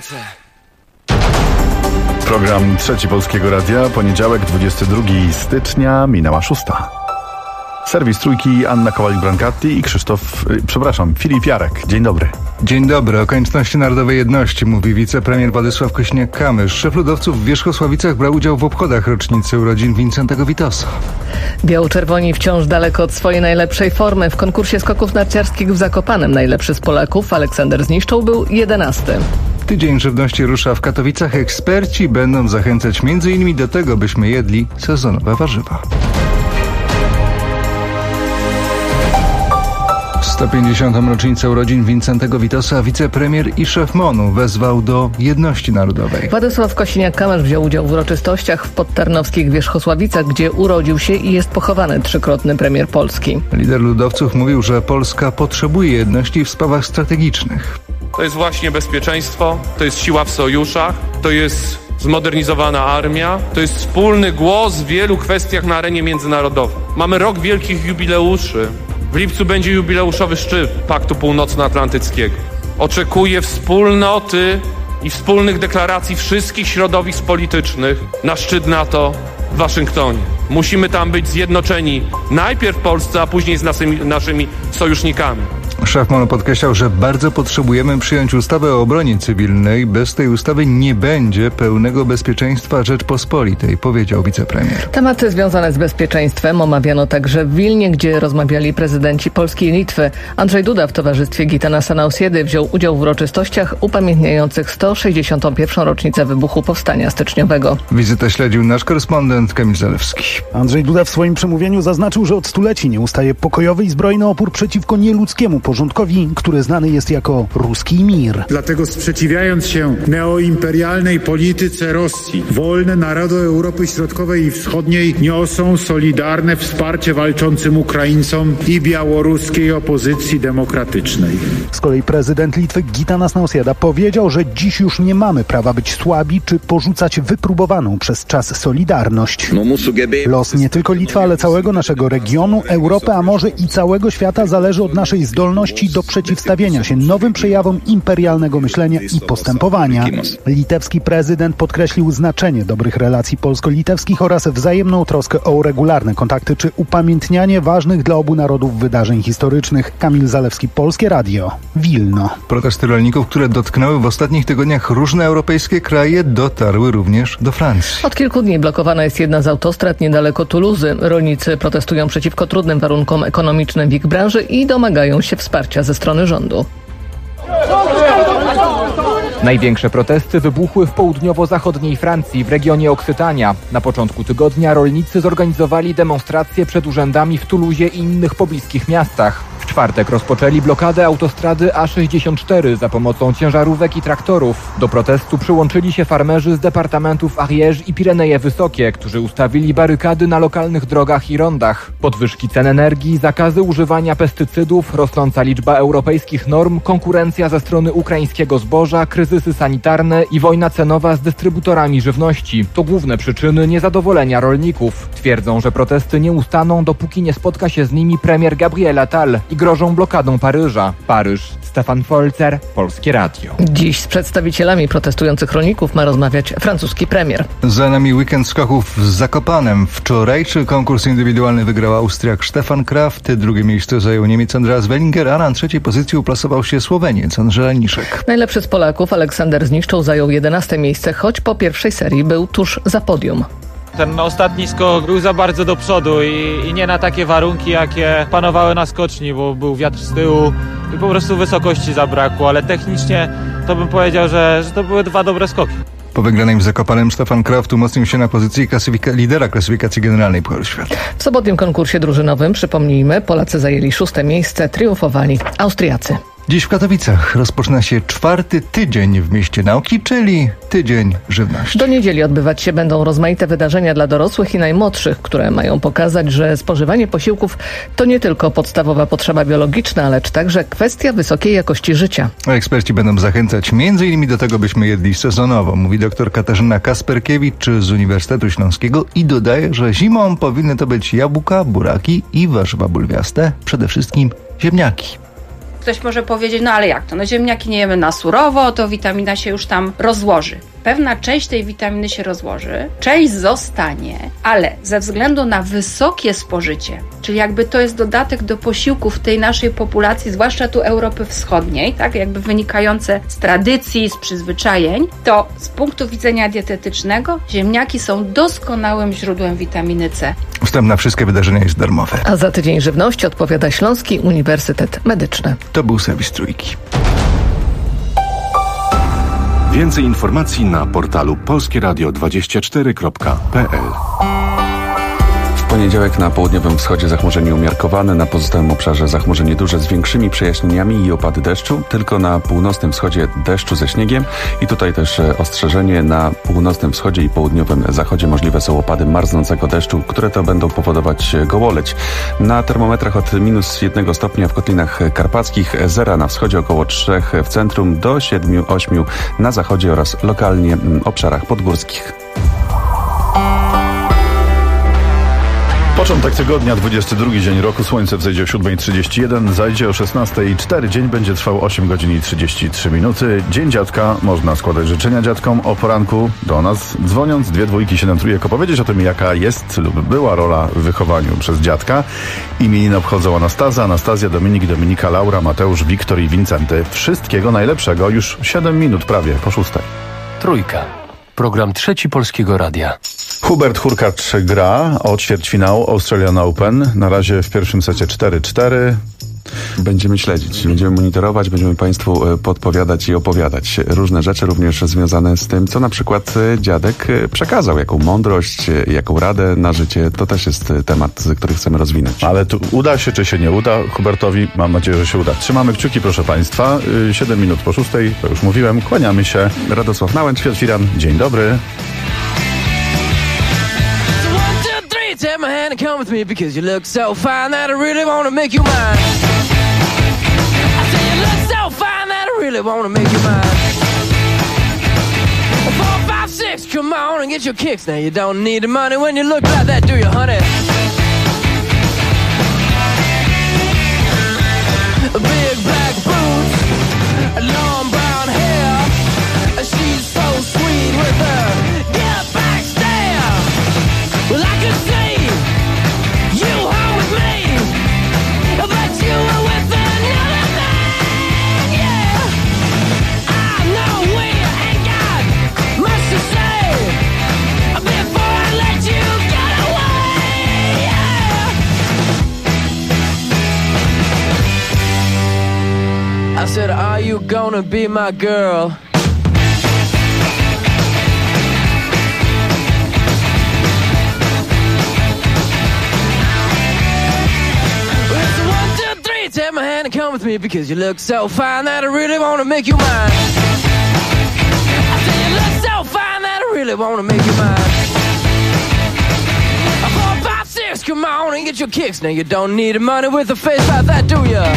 ręce. Program Trzeci Polskiego Radia, poniedziałek, 22 stycznia, minęła 6. Serwis Trójki, Anna Kowalik-Brancati i Filip Jarek. Dzień dobry. Dzień dobry. O konieczności narodowej jedności mówi wicepremier Władysław Kosiniak-Kamysz. Szef ludowców w Wierzchosławicach brał udział w obchodach rocznicy urodzin Wincentego Witosa. Biało-czerwoni wciąż daleko od swojej najlepszej formy. W konkursie skoków narciarskich w Zakopanem najlepszy z Polaków, Aleksander Zniszczał, był 11. Tydzień żywności rusza w Katowicach. Eksperci będą zachęcać m.in. do tego, byśmy jedli sezonowe warzywa. 150. rocznicę urodzin Wincentego Witosa wicepremier i szef MON-u wezwał do jedności narodowej. Władysław Kosiniak-Kamysz wziął udział w uroczystościach w podtarnowskich Wierzchosławicach, gdzie urodził się i jest pochowany trzykrotny premier Polski. Lider ludowców mówił, że Polska potrzebuje jedności w sprawach strategicznych. To jest właśnie bezpieczeństwo, to jest siła w sojuszach, to jest zmodernizowana armia, to jest wspólny głos w wielu kwestiach na arenie międzynarodowej. Mamy rok wielkich jubileuszy. W lipcu będzie jubileuszowy szczyt Paktu Północnoatlantyckiego. Oczekuję wspólnoty i wspólnych deklaracji wszystkich środowisk politycznych na szczyt NATO w Waszyngtonie. Musimy tam być zjednoczeni najpierw w Polsce, a później z naszymi sojusznikami. Szef MON podkreślał, że bardzo potrzebujemy przyjąć ustawę o obronie cywilnej. Bez tej ustawy nie będzie pełnego bezpieczeństwa Rzeczpospolitej, powiedział wicepremier. Tematy związane z bezpieczeństwem omawiano także w Wilnie, gdzie rozmawiali prezydenci Polski i Litwy. Andrzej Duda w towarzystwie Gitanasa Nausjedy wziął udział w uroczystościach upamiętniających 161. rocznicę wybuchu Powstania Styczniowego. Wizytę śledził nasz korespondent Kamil Zalewski. Andrzej Duda w swoim przemówieniu zaznaczył, że od stuleci nie ustaje pokojowy i zbrojny opór przeciwko nieludzkiemu porządkowi, który znany jest jako ruski mir. Dlatego sprzeciwiając się neoimperialnej polityce Rosji, wolne narody Europy Środkowej i Wschodniej niosą solidarne wsparcie walczącym Ukraińcom i białoruskiej opozycji demokratycznej. Z kolei prezydent Litwy Gitanas Nausjeda powiedział, że dziś już nie mamy prawa być słabi czy porzucać wypróbowaną przez czas solidarność. Los nie tylko Litwy, ale całego naszego regionu, Europy, a może i całego świata zależy od naszej zdolności do przeciwstawienia się nowym przejawom imperialnego myślenia i postępowania. Litewski prezydent podkreślił znaczenie dobrych relacji polsko-litewskich oraz wzajemną troskę o regularne kontakty czy upamiętnianie ważnych dla obu narodów wydarzeń historycznych. Kamil Zalewski, Polskie Radio, Wilno. Protesty rolników, które dotknęły w ostatnich tygodniach różne europejskie kraje, dotarły również do Francji. Od kilku dni blokowana jest jedna z autostrad niedaleko Tuluzy. Rolnicy protestują przeciwko trudnym warunkom ekonomicznym w ich branży i domagają się wsparcia ze strony rządu. Największe protesty wybuchły w południowo-zachodniej Francji, w regionie Oksytania. Na początku tygodnia rolnicy zorganizowali demonstracje przed urzędami w Tuluzie i innych pobliskich miastach. W czwartek rozpoczęli blokadę autostrady A64 za pomocą ciężarówek i traktorów. Do protestu przyłączyli się farmerzy z departamentów Ariège i Pireneje Wysokie, którzy ustawili barykady na lokalnych drogach i rondach. Podwyżki cen energii, zakazy używania pestycydów, rosnąca liczba europejskich norm, konkurencja ze strony ukraińskiego zboża, kryzysy sanitarne i wojna cenowa z dystrybutorami żywności to główne przyczyny niezadowolenia rolników. Twierdzą, że protesty nie ustaną, dopóki nie spotka się z nimi premier Gabriel Attal i grożą blokadą Paryża. Paryż, Stefan Folzer, Polskie Radio. Dziś z przedstawicielami protestujących rolników ma rozmawiać francuski premier. Za nami weekend skoków z Zakopanem. Wczorajszy konkurs indywidualny wygrał Austriak Stefan Kraft, drugie miejsce zajął Niemiec Andreas Wellinger, a na trzeciej pozycji uplasował się Słoweniec Andrzej Laniszek. Najlepszy z Polaków Aleksander Zniszczał zajął 11. miejsce, choć po pierwszej serii był tuż za podium. Ten ostatni skok był za bardzo do przodu i nie na takie warunki, jakie panowały na skoczni, bo był wiatr z tyłu i po prostu wysokości zabrakło, ale technicznie to bym powiedział, że to były dwa dobre skoki. Po wygranej w Zakopanem Stefan Kraft umocnił się na pozycji lidera klasyfikacji generalnej Pucharu Świata. W sobotnim konkursie drużynowym, przypomnijmy, Polacy zajęli 6. miejsce, triumfowali Austriacy. Dziś w Katowicach rozpoczyna się 4. tydzień w mieście nauki, czyli Tydzień Żywności. Do niedzieli odbywać się będą rozmaite wydarzenia dla dorosłych i najmłodszych, które mają pokazać, że spożywanie posiłków to nie tylko podstawowa potrzeba biologiczna, lecz także kwestia wysokiej jakości życia. Eksperci będą zachęcać m.in. do tego, byśmy jedli sezonowo, mówi dr Katarzyna Kasperkiewicz z Uniwersytetu Śląskiego i dodaje, że zimą powinny to być jabłka, buraki i warzywa bulwiaste, przede wszystkim ziemniaki. Ktoś może powiedzieć, no ale jak to? No ziemniaki nie jemy na surowo, to witamina się już tam rozłoży. Pewna część tej witaminy się rozłoży, część zostanie, ale ze względu na wysokie spożycie, czyli jakby to jest dodatek do posiłków tej naszej populacji, zwłaszcza tu Europy Wschodniej, tak, jakby wynikające z tradycji, z przyzwyczajeń, to z punktu widzenia dietetycznego ziemniaki są doskonałym źródłem witaminy C. Wstęp na wszystkie wydarzenia jest darmowy. A za tydzień żywności odpowiada Śląski Uniwersytet Medyczny. To był serwis Trójki. Więcej informacji na portalu polskieradio24.pl. W poniedziałek na południowym wschodzie zachmurzenie umiarkowane, na pozostałym obszarze zachmurzenie duże z większymi przejaśnieniami i opady deszczu, tylko na północnym wschodzie deszczu ze śniegiem i tutaj też ostrzeżenie, na północnym wschodzie i południowym zachodzie możliwe są opady marznącego deszczu, które to będą powodować gołoleć. Na termometrach od -1 stopnia w kotlinach karpackich, 0 na wschodzie, około 3 w centrum, do 7-8 na zachodzie oraz lokalnie obszarach podgórskich. Początek tygodnia, 22 dzień roku, słońce wzejdzie o 7:31, zajdzie o 16:04, dzień będzie trwał 8 godzin i 33 minuty. Dzień dziadka, można składać życzenia dziadkom o poranku do nas, dzwoniąc 2 dwójki 7 trójek, opowiedzieć o tym, jaka jest lub była rola w wychowaniu przez dziadka. Imieniny obchodzą Anastazja, Dominik, Dominika, Laura, Mateusz, Wiktor i Wincenty. Wszystkiego najlepszego, już 7 minut prawie po 6:00. Trójka. Program Trzeci Polskiego Radia. Hubert Hurkacz gra o ćwierćfinał Australian Open. Na razie w pierwszym secie 4-4. Będziemy śledzić, będziemy monitorować, będziemy Państwu podpowiadać i opowiadać różne rzeczy, również związane z tym, co na przykład dziadek przekazał, jaką mądrość, jaką radę na życie. To też jest temat, który chcemy rozwinąć. Ale tu uda się, czy się nie uda Hubertowi? Mam nadzieję, że się uda. Trzymamy kciuki, proszę Państwa. 7 minut po 6:00, to już mówiłem. Kłaniamy się. Radosław Nałęcz, Firan. Dzień dobry. Take my hand and come with me because you look so fine that I really wanna make you mine. I say you look so fine that I really wanna make you mine. 4, 5, 6, come on and get your kicks. Now you don't need the money when you look like that, do you, honey? Big black boots, long brown hair. She's so sweet with her get back stare. Well, I could see you home with me, but you were with another man, yeah. I know we ain't got much to say before I let you get away, yeah. I said, are you gonna be my girl? Take my hand and come with me because you look so fine that I really wanna make you mine. I say you look so fine that I really wanna make you mine. 4, 5, 6, come on and get your kicks. Now you don't need the money with a face like that, do ya?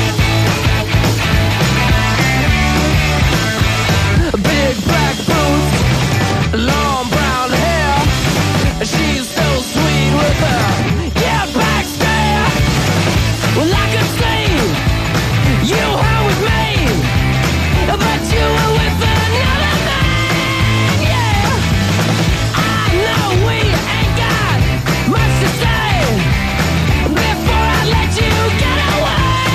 Big black boots, long brown hair. She's so sweet with her get back stare. Well, I could see you home with me, but you were with another man, yeah. I know we ain't got much to say before I let you get away,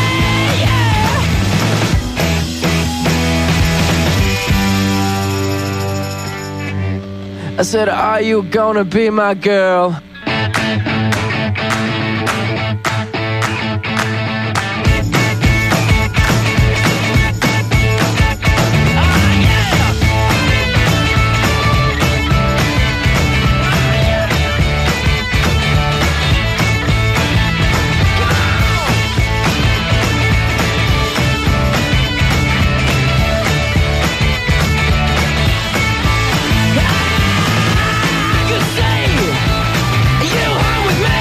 yeah. I said, are you gonna be my girl? You home with me?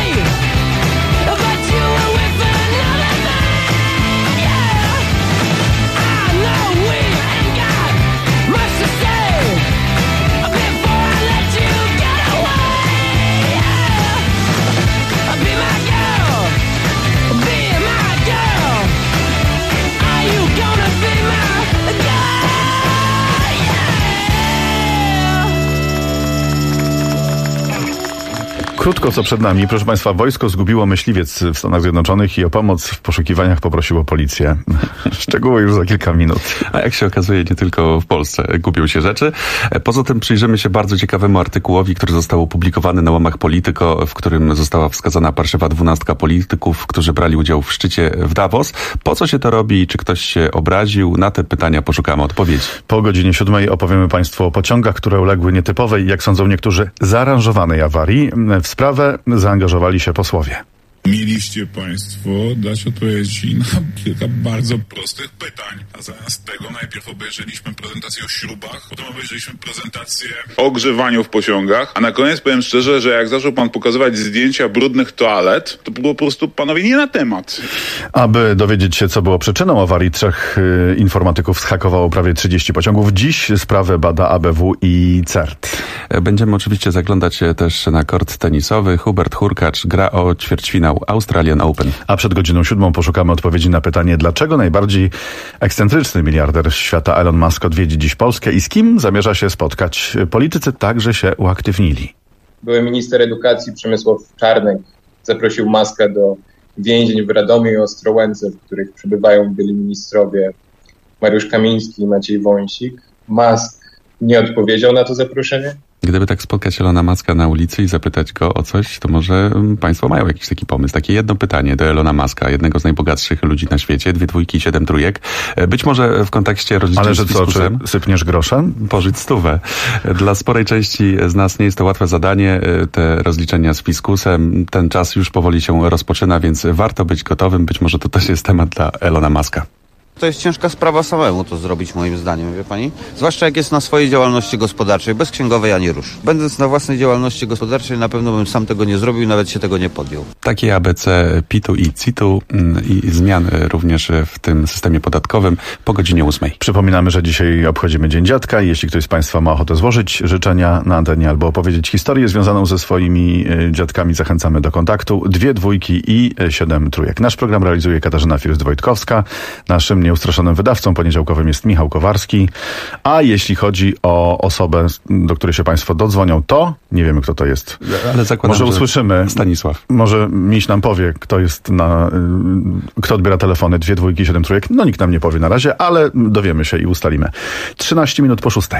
Krótko co przed nami. Proszę Państwa, wojsko zgubiło myśliwiec w Stanach Zjednoczonych i o pomoc w poszukiwaniach poprosiło policję. Szczegóły już za kilka minut. A jak się okazuje, nie tylko w Polsce gubią się rzeczy. Poza tym przyjrzymy się bardzo ciekawemu artykułowi, który został opublikowany na łamach Politico, w którym została wskazana parszywa 12 polityków, którzy brali udział w szczycie w Davos. Po co się to robi i czy ktoś się obraził? Na te pytania poszukamy odpowiedzi. Po godzinie 7 opowiemy Państwu o pociągach, które uległy nietypowej, jak sądzą niektórzy, zaaranżowanej awarii. W sprawę zaangażowali się posłowie. Mieliście Państwo dać odpowiedzi na kilka bardzo prostych pytań. A zamiast tego najpierw obejrzeliśmy prezentację o śrubach, potem obejrzeliśmy prezentację o ogrzewaniu w pociągach, a na koniec powiem szczerze, że jak zaczął Pan pokazywać zdjęcia brudnych toalet, to było po prostu Panowie nie na temat. Aby dowiedzieć się, co było przyczyną awarii, 3 informatyków zhakowało prawie 30 pociągów. Dziś sprawę bada ABW i CERT. Będziemy oczywiście zaglądać też na kort tenisowy. Hubert Hurkacz gra o ćwierćfinał Australian Open. A przed godziną 7 poszukamy odpowiedzi na pytanie, dlaczego najbardziej ekscentryczny miliarder świata Elon Musk odwiedzi dziś Polskę i z kim zamierza się spotkać. Politycy także się uaktywnili. Były minister edukacji Przemysław Czarnek zaprosił Muska do więzień w Radomiu i Ostrołęce, w których przebywają byli ministrowie Mariusz Kamiński i Maciej Wąsik. Musk nie odpowiedział na to zaproszenie. Gdyby tak spotkać Elona Muska na ulicy i zapytać go o coś, to może Państwo mają jakiś taki pomysł. Takie jedno pytanie do Elona Muska, jednego z najbogatszych ludzi na świecie, 2 dwójki, 7 trójek. Być może w kontekście rozliczeń ale że z fiskusem. Co, czy sypniesz groszem? Pożyć 100. Dla sporej części z nas nie jest to łatwe zadanie, te rozliczenia z fiskusem. Ten czas już powoli się rozpoczyna, więc warto być gotowym. Być może to też jest temat dla Elona Muska. To jest ciężka sprawa samemu to zrobić, moim zdaniem, wie pani? Zwłaszcza jak jest na swojej działalności gospodarczej, bez księgowej ani rusz. Będąc na własnej działalności gospodarczej, na pewno bym sam tego nie zrobił, nawet się tego nie podjął. Takie ABC PIT-u i CIT-u i zmian również w tym systemie podatkowym po godzinie 8. Przypominamy, że dzisiaj obchodzimy Dzień Dziadka i jeśli ktoś z Państwa ma ochotę złożyć życzenia na antenie albo opowiedzieć historię związaną ze swoimi dziadkami, zachęcamy do kontaktu. 2 dwójki i 7 trójek. Nasz program realizuje Katarzyna First-Wojtkowska. Naszym nieustraszonym wydawcą poniedziałkowym jest Michał Kowarski. A jeśli chodzi o osobę, do której się Państwo dodzwonią, to nie wiemy, kto to jest. Ale zakładam, może usłyszymy. Stanisław. Może Miś nam powie, kto odbiera telefony 2 dwójki, 7 trójek. No nikt nam nie powie na razie, ale dowiemy się i ustalimy. 13 minut po 6.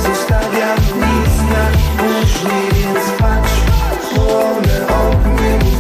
Zostawiam nic na później, więc patrz, płonę ogniem.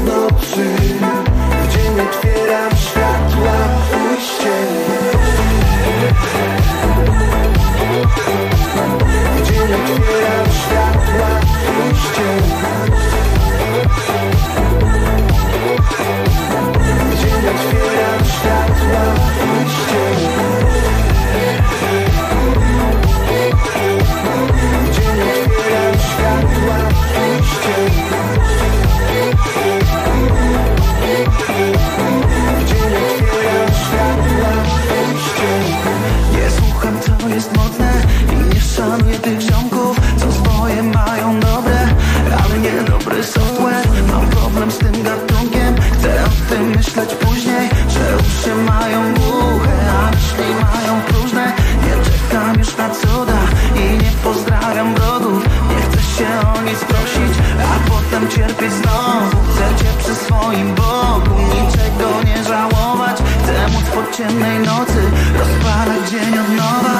kiedyś znowu chcę cię przy swoim boku, niczego nie żałować. Chcę móc po ciemnej nocy rozpalać dzień od nowa,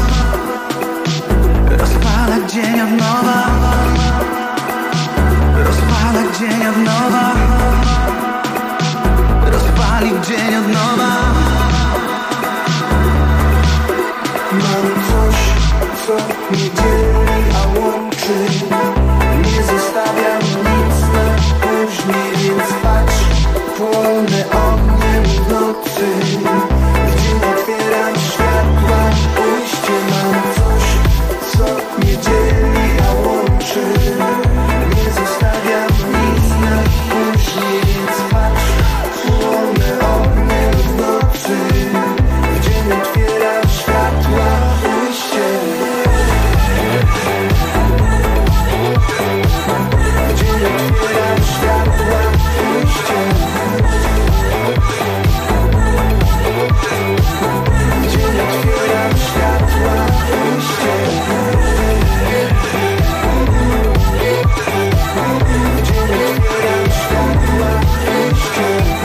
rozpalać dzień od nowa, rozpalać dzień od nowa, rozpalił dzień od nowa. Mam coś, co mnie dzieli, a łączy. Nie zostawiam nic na później, więc patrz, płonę ogniem w nocy. W dzień otwieram światła, pójście. Mam coś, co mnie dzieli, a łączy. Nie zostawiam nic na później, więc patrz, płonę ogniem w nocy. W dzień otwieram światła, pójście. W dzień otwieram światła, pójście. W dzień otwieram światła, pójście. W dzień otwieram światła, pójście.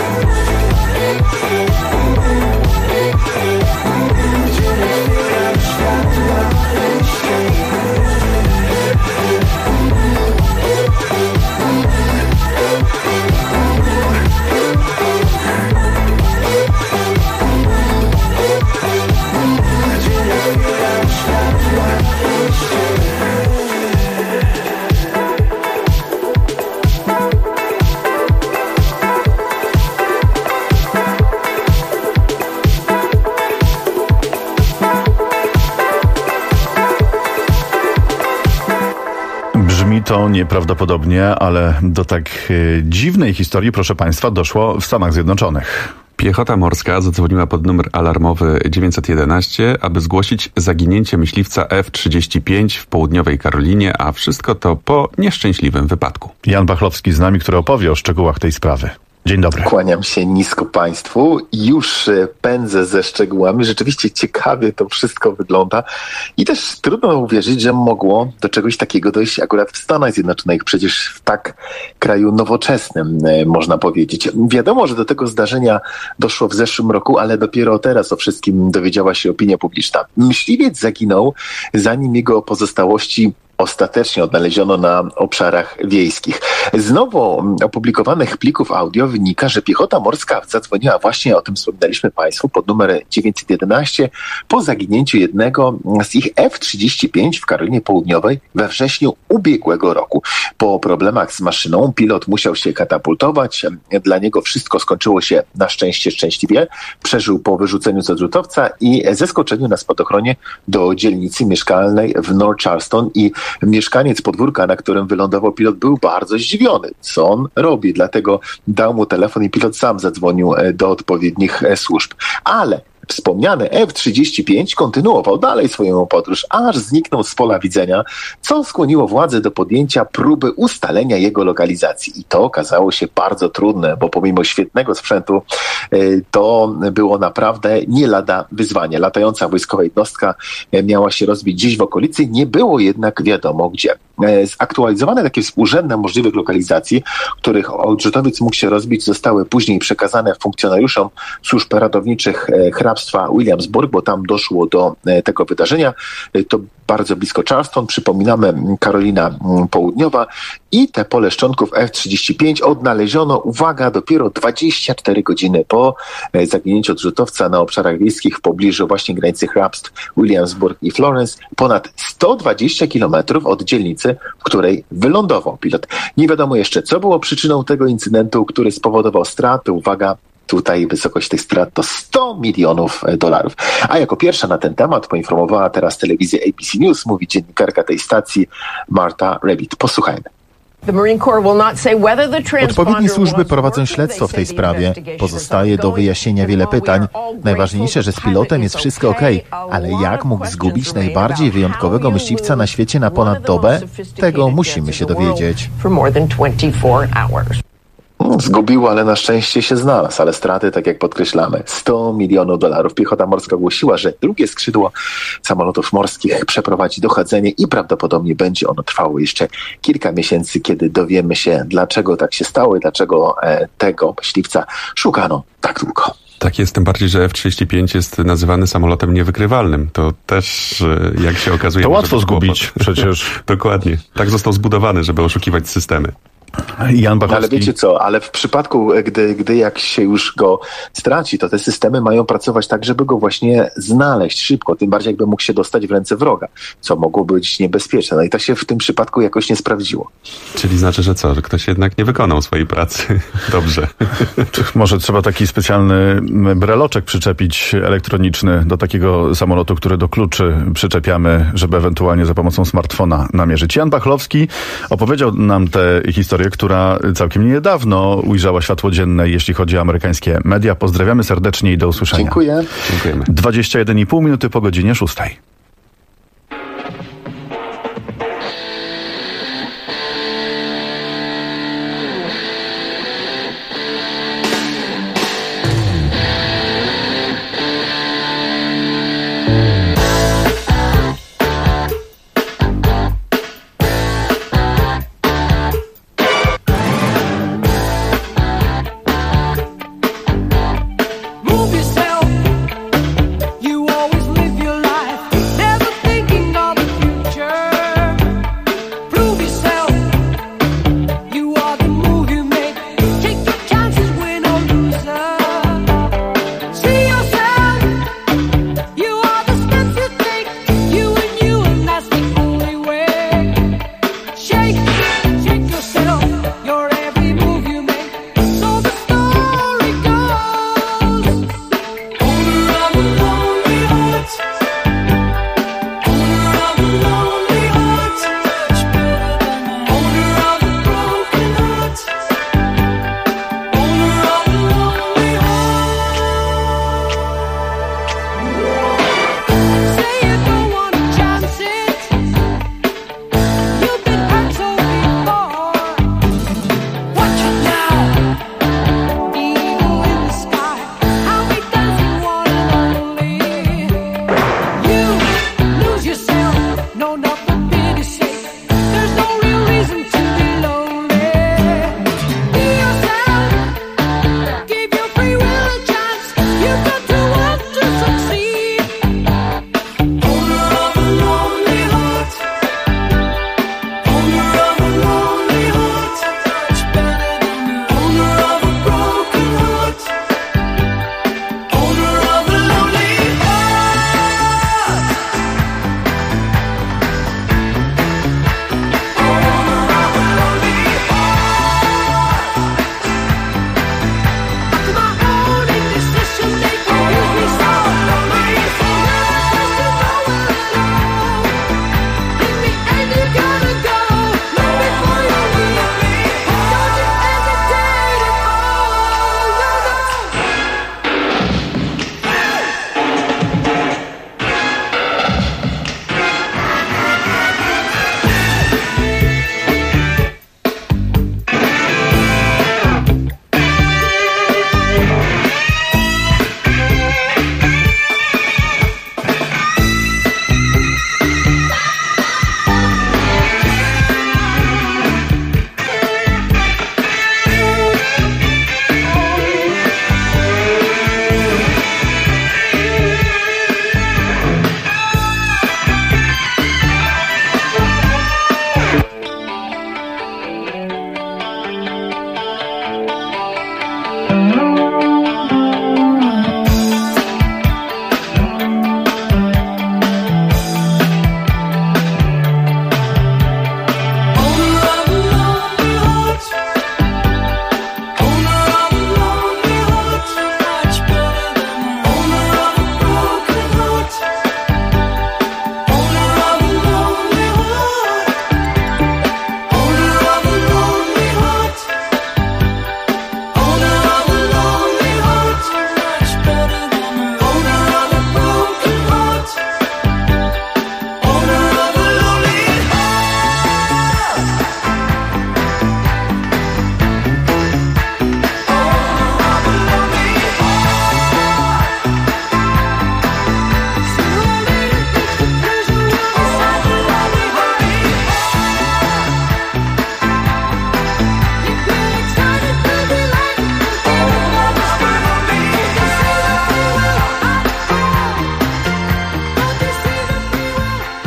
Brzmi to nieprawdopodobnie, ale do tak dziwnej historii, proszę Państwa, doszło w Stanach Zjednoczonych. Piechota morska zadzwoniła pod numer alarmowy 911, aby zgłosić zaginięcie myśliwca F-35 w południowej Karolinie, a wszystko to po nieszczęśliwym wypadku. Jan Bachlowski z nami, który opowie o szczegółach tej sprawy. Dzień dobry. Kłaniam się nisko Państwu. Już pędzę ze szczegółami. Rzeczywiście ciekawie to wszystko wygląda i też trudno uwierzyć, że mogło do czegoś takiego dojść akurat w Stanach Zjednoczonych, przecież w tak kraju nowoczesnym, można powiedzieć. Wiadomo, że do tego zdarzenia doszło w zeszłym roku, ale dopiero teraz o wszystkim dowiedziała się opinia publiczna. Myśliwiec zaginął, zanim jego pozostałości ostatecznie odnaleziono na obszarach wiejskich. Z nowo opublikowanych plików audio wynika, że piechota morska zadzwoniła właśnie, o tym wspominaliśmy Państwu, pod numer 911 po zaginięciu jednego z ich F-35 w Karolinie Południowej we wrześniu ubiegłego roku. Po problemach z maszyną pilot musiał się katapultować. Dla niego wszystko skończyło się na szczęście szczęśliwie. Przeżył po wyrzuceniu z odrzutowca i zeskoczeniu na spadochronie do dzielnicy mieszkalnej w North Charleston i mieszkaniec podwórka, na którym wylądował pilot, był bardzo zdziwiony, co on robi. Dlatego dał mu telefon i pilot sam zadzwonił do odpowiednich służb. Ale wspomniany F-35 kontynuował dalej swoją podróż, aż zniknął z pola widzenia, co skłoniło władze do podjęcia próby ustalenia jego lokalizacji. I to okazało się bardzo trudne, bo pomimo świetnego sprzętu to było naprawdę nie lada wyzwanie. Latająca wojskowa jednostka miała się rozbić gdzieś w okolicy, nie było jednak wiadomo gdzie. Zaktualizowane takie współrzędne możliwych lokalizacji, których odrzutowiec mógł się rozbić, zostały później przekazane funkcjonariuszom służb ratowniczych hrabstwa Williamsburg, bo tam doszło do tego wydarzenia. To bardzo blisko Charleston, przypominamy, Karolina Południowa, i te pole szczątków F-35 odnaleziono, uwaga, dopiero 24 godziny po zaginięciu odrzutowca na obszarach wiejskich w pobliżu właśnie granicy hrabstw Williamsburg i Florence, ponad 120 kilometrów od dzielnicy, w której wylądował pilot. Nie wiadomo jeszcze, co było przyczyną tego incydentu, który spowodował straty. Uwaga, tutaj wysokość tych strat to $100 milionów. A jako pierwsza na ten temat poinformowała teraz telewizja ABC News, mówi dziennikarka tej stacji Martha Rabbit. Posłuchajmy. Odpowiednie służby prowadzą śledztwo w tej sprawie. Pozostaje do wyjaśnienia wiele pytań. Najważniejsze, że z pilotem jest wszystko okej, ale jak mógł zgubić najbardziej wyjątkowego myśliwca na świecie na ponad dobę? Tego musimy się dowiedzieć. Zgubił, ale na szczęście się znalazł, ale straty, tak jak podkreślamy, $100 milionów. Piechota morska ogłosiła, że drugie skrzydło samolotów morskich przeprowadzi dochodzenie i prawdopodobnie będzie ono trwało jeszcze kilka miesięcy, kiedy dowiemy się, dlaczego tak się stało i dlaczego tego myśliwca szukano tak długo. Tak jest, tym bardziej, że F-35 jest nazywany samolotem niewykrywalnym. To też, jak się okazuje... To łatwo zgubić przecież. Dokładnie. Tak został zbudowany, żeby oszukiwać systemy. Jan Bachowski. Ale wiecie co, ale w przypadku, gdy jak się już go straci, to te systemy mają pracować tak, żeby go właśnie znaleźć szybko, tym bardziej jakby mógł się dostać w ręce wroga, co mogło być niebezpieczne. No i to się w tym przypadku jakoś nie sprawdziło. Czyli znaczy, że co? Że ktoś jednak nie wykonał swojej pracy dobrze. Może trzeba taki specjalny breloczek przyczepić elektroniczny do takiego samolotu, który do kluczy przyczepiamy, żeby ewentualnie za pomocą smartfona namierzyć. Jan Bachlowski opowiedział nam tę historię, która całkiem niedawno ujrzała światło dzienne, jeśli chodzi o amerykańskie media. Pozdrawiamy serdecznie i do usłyszenia. Dziękuję. Dziękujemy. 21,5 minuty po godzinie 6.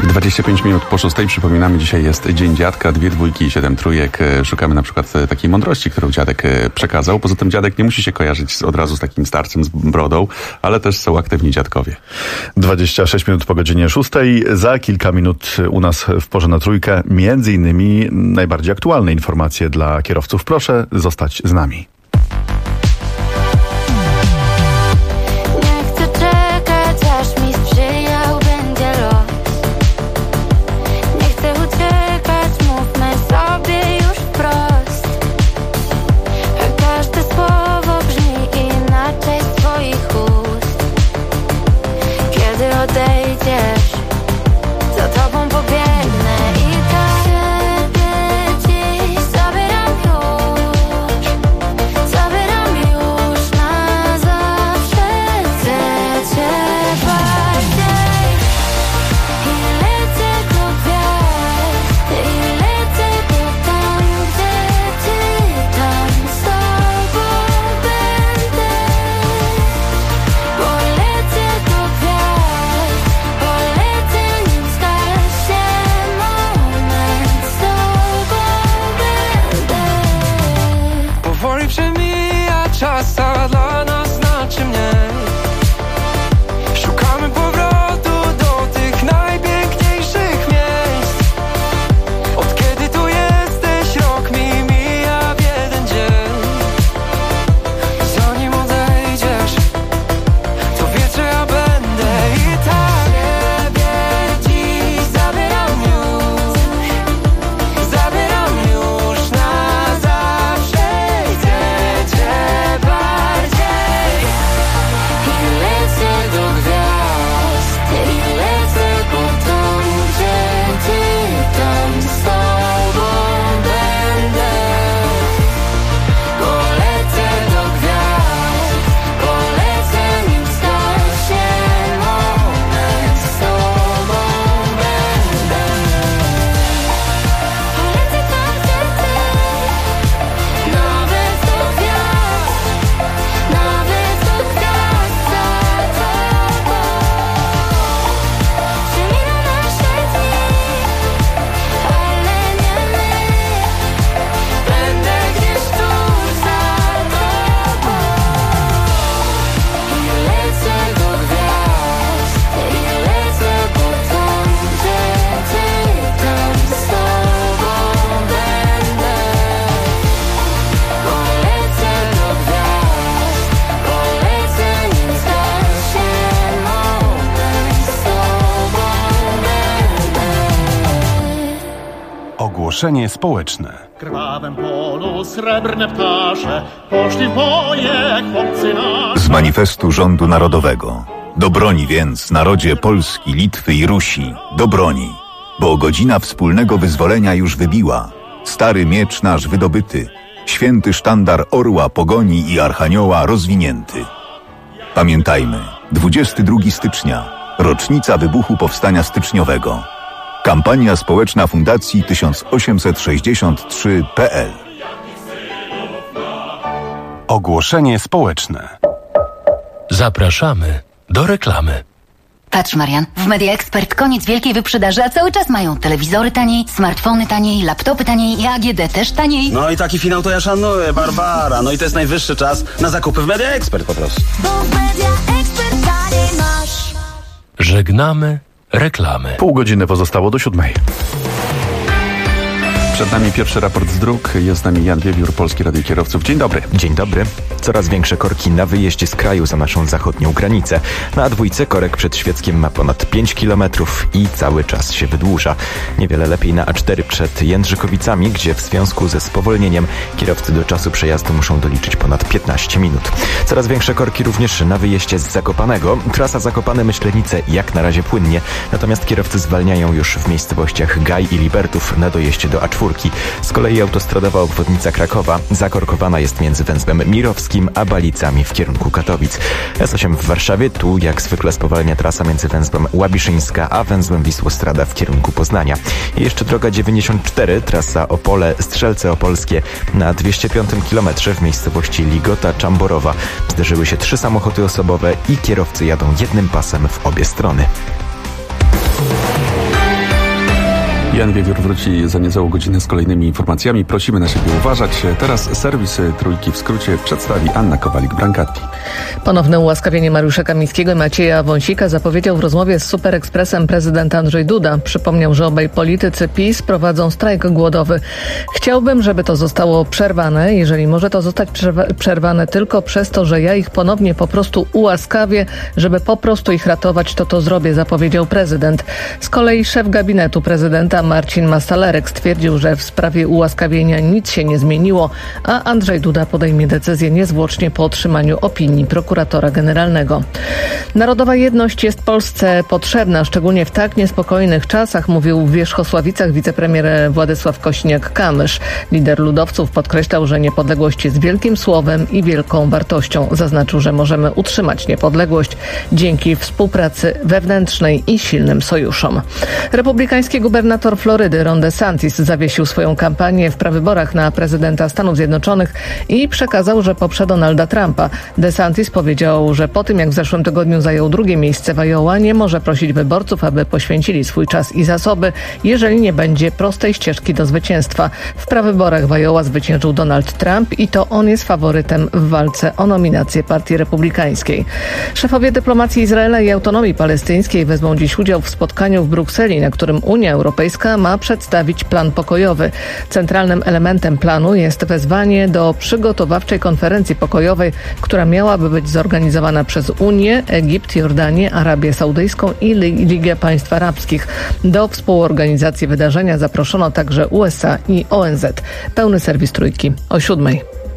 25 minut po 6. Przypominamy, dzisiaj jest Dzień Dziadka, 2 dwójki i 7 trójek. Szukamy na przykład takiej mądrości, którą dziadek przekazał. Poza tym dziadek nie musi się kojarzyć od razu z takim starcem z brodą, ale też są aktywni dziadkowie. 26 minut po godzinie 6. Za kilka minut u nas w Porze na Trójkę między innymi najbardziej aktualne informacje dla kierowców. Proszę zostać z nami. Ogłoszenie społeczne. W krwawym polu srebrne ptasze poszli w boje chłopcy nasze. Z manifestu rządu narodowego. Do broni więc, narodzie Polski, Litwy i Rusi. Do broni, bo godzina wspólnego wyzwolenia już wybiła. Stary miecz nasz wydobyty. Święty sztandar orła, pogoni i archanioła rozwinięty. Pamiętajmy, 22 stycznia, rocznica wybuchu Powstania Styczniowego. Kampania społeczna Fundacji 1863.pl. Ogłoszenie społeczne. Zapraszamy do reklamy. Patrz, Marian, w Media Expert koniec wielkiej wyprzedaży, a cały czas mają telewizory taniej, smartfony taniej, laptopy taniej i AGD też taniej. No i taki finał to ja szanuję, Barbara. No i to jest najwyższy czas na zakupy w Media Expert po prostu. Bo w Media Expert taniej masz. Żegnamy reklamy. Pół godziny pozostało do 7. Przed nami pierwszy raport z dróg. Jest z nami Jan Wiewiór, Polskie Radio Kierowców. Dzień dobry. Dzień dobry. Coraz większe korki na wyjeździe z kraju za naszą zachodnią granicę. Na A2 korek przed Świeckiem ma ponad 5 km i cały czas się wydłuża. Niewiele lepiej na A4 przed Jędrzykowicami, gdzie w związku ze spowolnieniem kierowcy do czasu przejazdu muszą doliczyć ponad 15 minut. Coraz większe korki również na wyjeździe z Zakopanego. Trasa Zakopane-Myślenice jak na razie płynnie, natomiast kierowcy zwalniają już w miejscowościach Gaj i Libertów na dojeździe do A4. Z kolei autostradowa obwodnica Krakowa zakorkowana jest między węzłem Mirowskim a Balicami w kierunku Katowic. S8 w Warszawie, tu jak zwykle spowalnia trasa między węzłem Łabiszyńska a węzłem Wisłostrada w kierunku Poznania. I jeszcze droga 94, trasa Opole-Strzelce Opolskie na 205 km w miejscowości Ligota-Czamborowa. Zderzyły się 3 samochody osobowe i kierowcy jadą jednym pasem w obie strony. Jan Wiewiór wróci za niecałą godzinę z kolejnymi informacjami. Prosimy na siebie uważać. Teraz serwis Trójki w skrócie przedstawi Anna Kowalik-Brankatti. Ponowne ułaskawienie Mariusza Kamińskiego i Macieja Wąsika zapowiedział w rozmowie z Super Expressem prezydent Andrzej Duda. Przypomniał, że obaj politycy PiS prowadzą strajk głodowy. Chciałbym, żeby to zostało przerwane. Jeżeli może to zostać przerwane tylko przez to, że ja ich ponownie po prostu ułaskawię, żeby po prostu ich ratować, to zrobię, zapowiedział prezydent. Z kolei szef gabinetu prezydenta Marcin Mastalerek stwierdził, że w sprawie ułaskawienia nic się nie zmieniło, a Andrzej Duda podejmie decyzję niezwłocznie po otrzymaniu opinii prokuratora generalnego. Narodowa jedność jest Polsce potrzebna, szczególnie w tak niespokojnych czasach, mówił w Wierzchosławicach wicepremier Władysław Kosiniak-Kamysz. Lider ludowców podkreślał, że niepodległość jest wielkim słowem i wielką wartością. Zaznaczył, że możemy utrzymać niepodległość dzięki współpracy wewnętrznej i silnym sojuszom. Republikański gubernator Florydy Ron DeSantis zawiesił swoją kampanię w prawyborach na prezydenta Stanów Zjednoczonych i przekazał, że poprze Donalda Trumpa. DeSantis powiedział, że po tym jak w zeszłym tygodniu zajął drugie miejsce w Iowa, nie może prosić wyborców, aby poświęcili swój czas i zasoby, jeżeli nie będzie prostej ścieżki do zwycięstwa. W prawyborach w Iowa zwyciężył Donald Trump i to on jest faworytem w walce o nominację Partii Republikańskiej. Szefowie dyplomacji Izraela i autonomii palestyńskiej wezmą dziś udział w spotkaniu w Brukseli, na którym Unia Europejska ma przedstawić plan pokojowy. Centralnym elementem planu jest wezwanie do przygotowawczej konferencji pokojowej, która miałaby być zorganizowana przez Unię, Egipt, Jordanię, Arabię Saudyjską i Ligę Państw Arabskich. Do współorganizacji wydarzenia zaproszono także USA i ONZ. Pełny serwis Trójki o 7:00.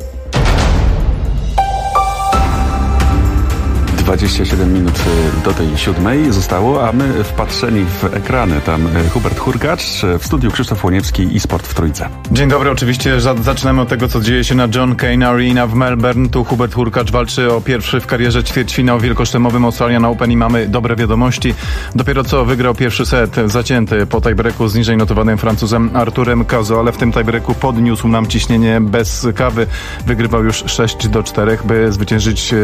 27 minut do tej 7:00 zostało, a my wpatrzeni w ekrany. Tam Hubert Hurkacz, w studiu Krzysztof Łoniewski i Sport w Trójce. Dzień dobry, oczywiście zaczynamy od tego, co dzieje się na John Cain Arena w Melbourne. Tu Hubert Hurkacz walczy o pierwszy w karierze ćwierćfinał wielkoszlemowym Australian Open i mamy dobre wiadomości. Dopiero co wygrał pierwszy set zacięty po tiebreaku z niżej notowanym Francuzem Arturem Cazaux, ale w tym tiebreaku podniósł nam ciśnienie bez kawy. Wygrywał już 6-4, by zwyciężyć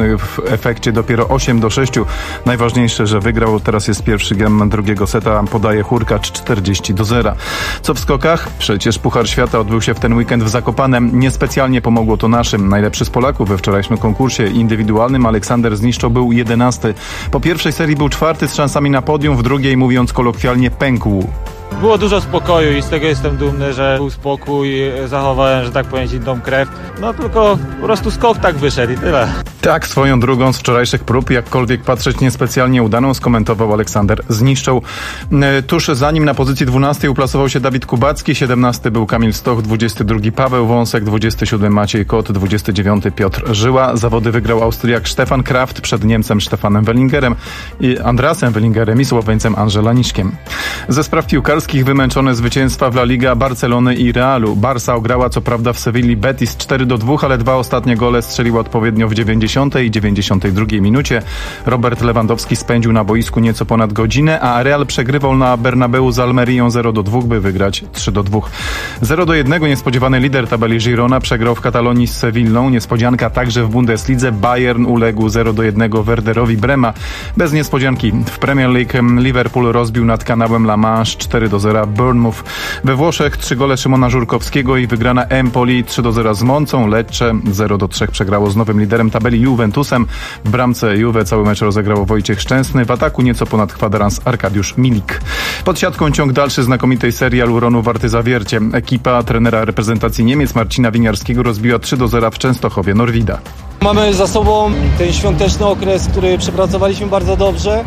w efekcie dopiero 8-6. Najważniejsze, że wygrał. Teraz jest pierwszy game drugiego seta. Podaje Hurkacz 40-0. Co w skokach? Przecież Puchar Świata odbył się w ten weekend w Zakopanem. Niespecjalnie pomogło to naszym. Najlepszy z Polaków we wczorajszym konkursie indywidualnym Aleksander Zniszczo był 11. Po pierwszej serii był 4 z szansami na podium, w drugiej, mówiąc kolokwialnie, pękł. Było dużo spokoju i z tego jestem dumny, że był spokój, zachowałem, że tak powiem, zimną krew. No tylko po prostu skok tak wyszedł i tyle. Tak, swoją drugą z wczorajszych prób, jakkolwiek patrzeć niespecjalnie udaną, skomentował Aleksander Zniszczą. Tuż za nim na pozycji 12 uplasował się Dawid Kubacki, 17 był Kamil Stoch, 22 Paweł Wąsek, 27 Maciej Kot, 29 Piotr Żyła. Zawody wygrał Austriak Stefan Kraft przed Niemcem Stefanem Wellingerem, i Andrasem Wellingerem i Słoweńcem Anżelaniczkiem. Ze spraw piłkarskich wymęczone zwycięstwa w La Liga Barcelony i Realu. Barca ograła co prawda w Sewilli Betis 4-2, ale 2 ostatnie gole strzeliła odpowiednio w 90 i 92 minucie. Robert Lewandowski spędził na boisku nieco ponad godzinę, a Real przegrywał na Bernabeu z Almerią 0-2, by wygrać 3-2. 0-1 niespodziewany lider tabeli Girona przegrał w Katalonii z Sewillą. Niespodzianka także w Bundeslidze. Bayern uległ 0-1 Werderowi Brema. Bez niespodzianki w Premier League Liverpool rozbił nad kanałem La Manche 4-0 Bournemouth. We Włoszech 3 gole Szymona Żurkowskiego i wygrana Empoli 3-0 z Moncą. Lecce 0-3 przegrało z nowym liderem tabeli Juventusem. W bramce Juve cały mecz rozegrał Wojciech Szczęsny. W ataku nieco ponad kwadrans Arkadiusz Milik. Pod siatką ciąg dalszy znakomitej serii Aluronu Warty Zawiercie. Ekipa trenera reprezentacji Niemiec Marcina Winiarskiego rozbiła 3-0 w Częstochowie Norwida. Mamy za sobą ten świąteczny okres, który przepracowaliśmy bardzo dobrze.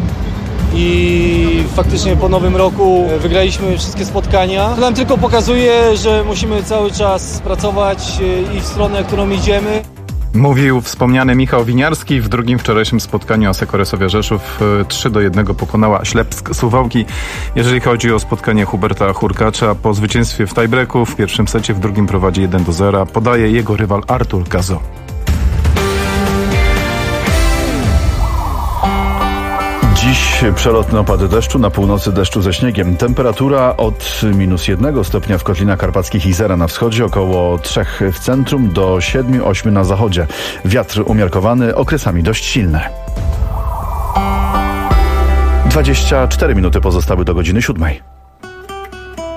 I faktycznie po nowym roku wygraliśmy wszystkie spotkania. To nam tylko pokazuje, że musimy cały czas pracować i w stronę, którą idziemy. Mówił wspomniany Michał Winiarski. W drugim wczorajszym spotkaniu ASEKO Resowia Rzeszów 3-1 pokonała Ślepsk Suwałki. Jeżeli chodzi o spotkanie Huberta Hurkacza, po zwycięstwie w tiebreaku w pierwszym secie, w drugim prowadzi 1-0. Podaje jego rywal Artur Cazaux. Dziś przelotne opady deszczu, na północy deszczu ze śniegiem. Temperatura od -1 stopnia w Kotlinach Karpackich i 0 na wschodzie, około 3 w centrum, do 7-8 na zachodzie. Wiatr umiarkowany, okresami dość silny. 24 minuty pozostały do godziny 7.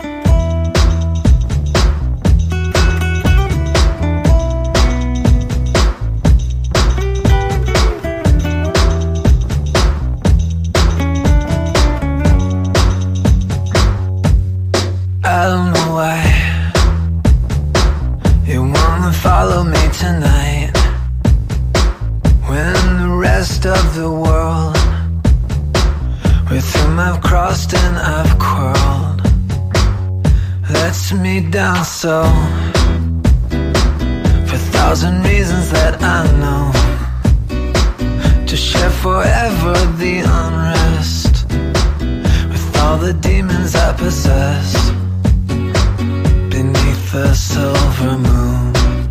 Come and follow me tonight. When the rest of the world, with whom I've crossed and I've quarreled, lets me down so, for 1,000 reasons that I know, to share forever the unrest with all the demons I possess beneath the silver moon.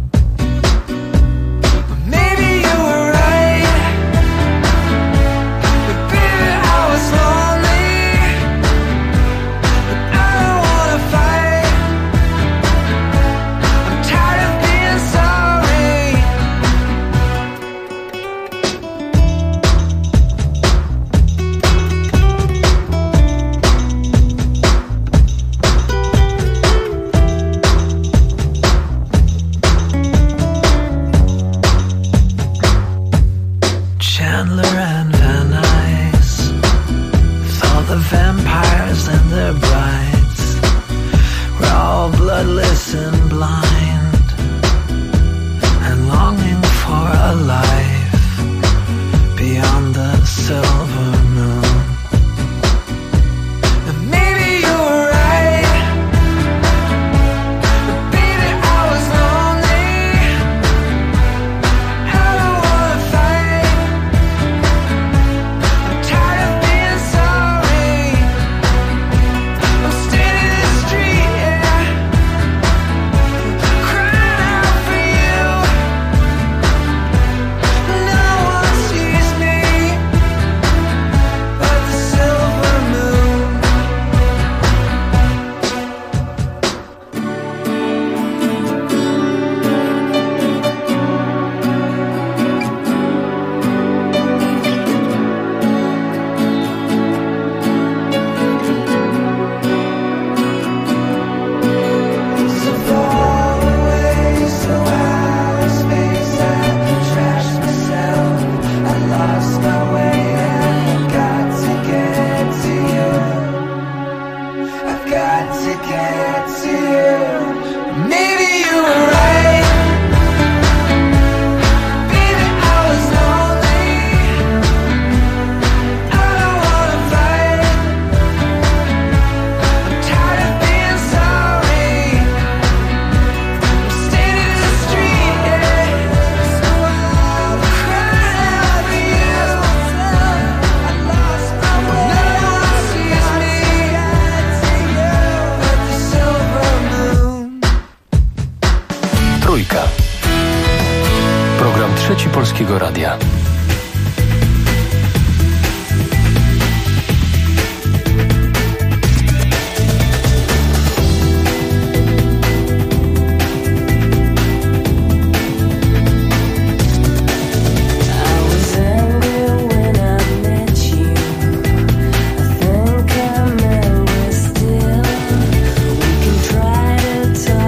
Polskiego Radia.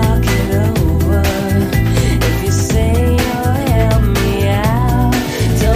Don't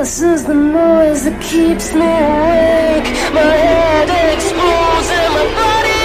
This is the noise that keeps me awake. My head explodes and my body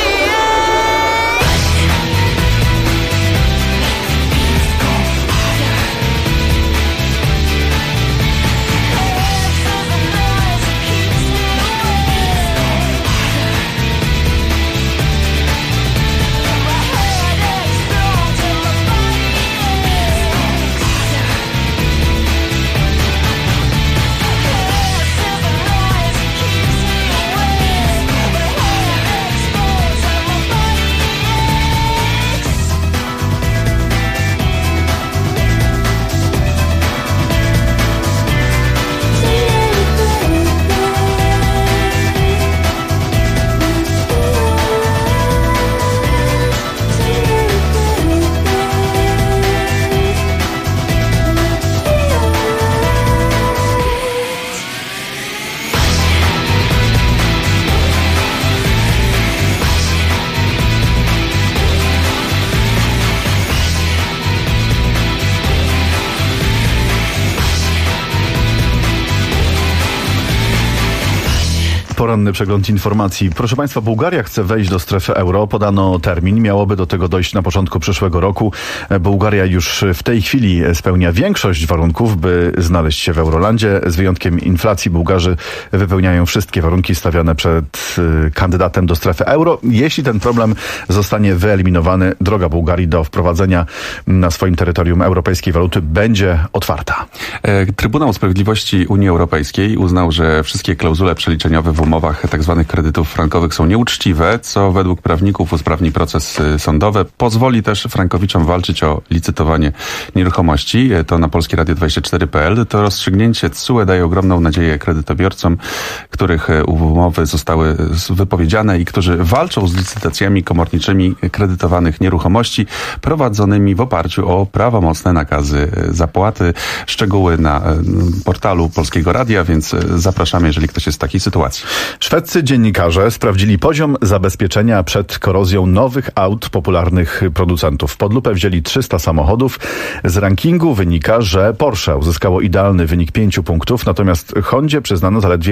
Poranny przegląd informacji. Proszę Państwa, Bułgaria chce wejść do strefy euro. Podano termin. Miałoby do tego dojść na początku przyszłego roku. Bułgaria już w tej chwili spełnia większość warunków, by znaleźć się w Eurolandzie. Z wyjątkiem inflacji Bułgarzy wypełniają wszystkie warunki stawiane przed kandydatem do strefy euro. Jeśli ten problem zostanie wyeliminowany, droga Bułgarii do wprowadzenia na swoim terytorium europejskiej waluty będzie otwarta. Trybunał Sprawiedliwości Unii Europejskiej uznał, że wszystkie klauzule przeliczeniowe w umowach tzw. kredytów frankowych są nieuczciwe, co według prawników usprawni proces sądowy. Pozwoli też frankowiczom walczyć o licytowanie nieruchomości. To na Polskie Radio 24.pl. To rozstrzygnięcie TSUE daje ogromną nadzieję kredytobiorcom, których umowy zostały wypowiedziane i którzy walczą z licytacjami komorniczymi kredytowanych nieruchomości prowadzonymi w oparciu o prawomocne nakazy zapłaty. Szczegóły na portalu Polskiego Radia, więc zapraszamy, jeżeli ktoś jest w takiej sytuacji. Szwedzcy dziennikarze sprawdzili poziom zabezpieczenia przed korozją nowych aut popularnych producentów. Pod lupę wzięli 300 samochodów. Z rankingu wynika, że Porsche uzyskało idealny wynik 5 punktów, natomiast Hondzie przyznano zaledwie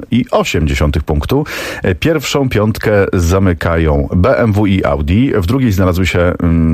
1,8 punktu. Pierwszą piątkę zamykają BMW i Audi. W drugiej znalazły się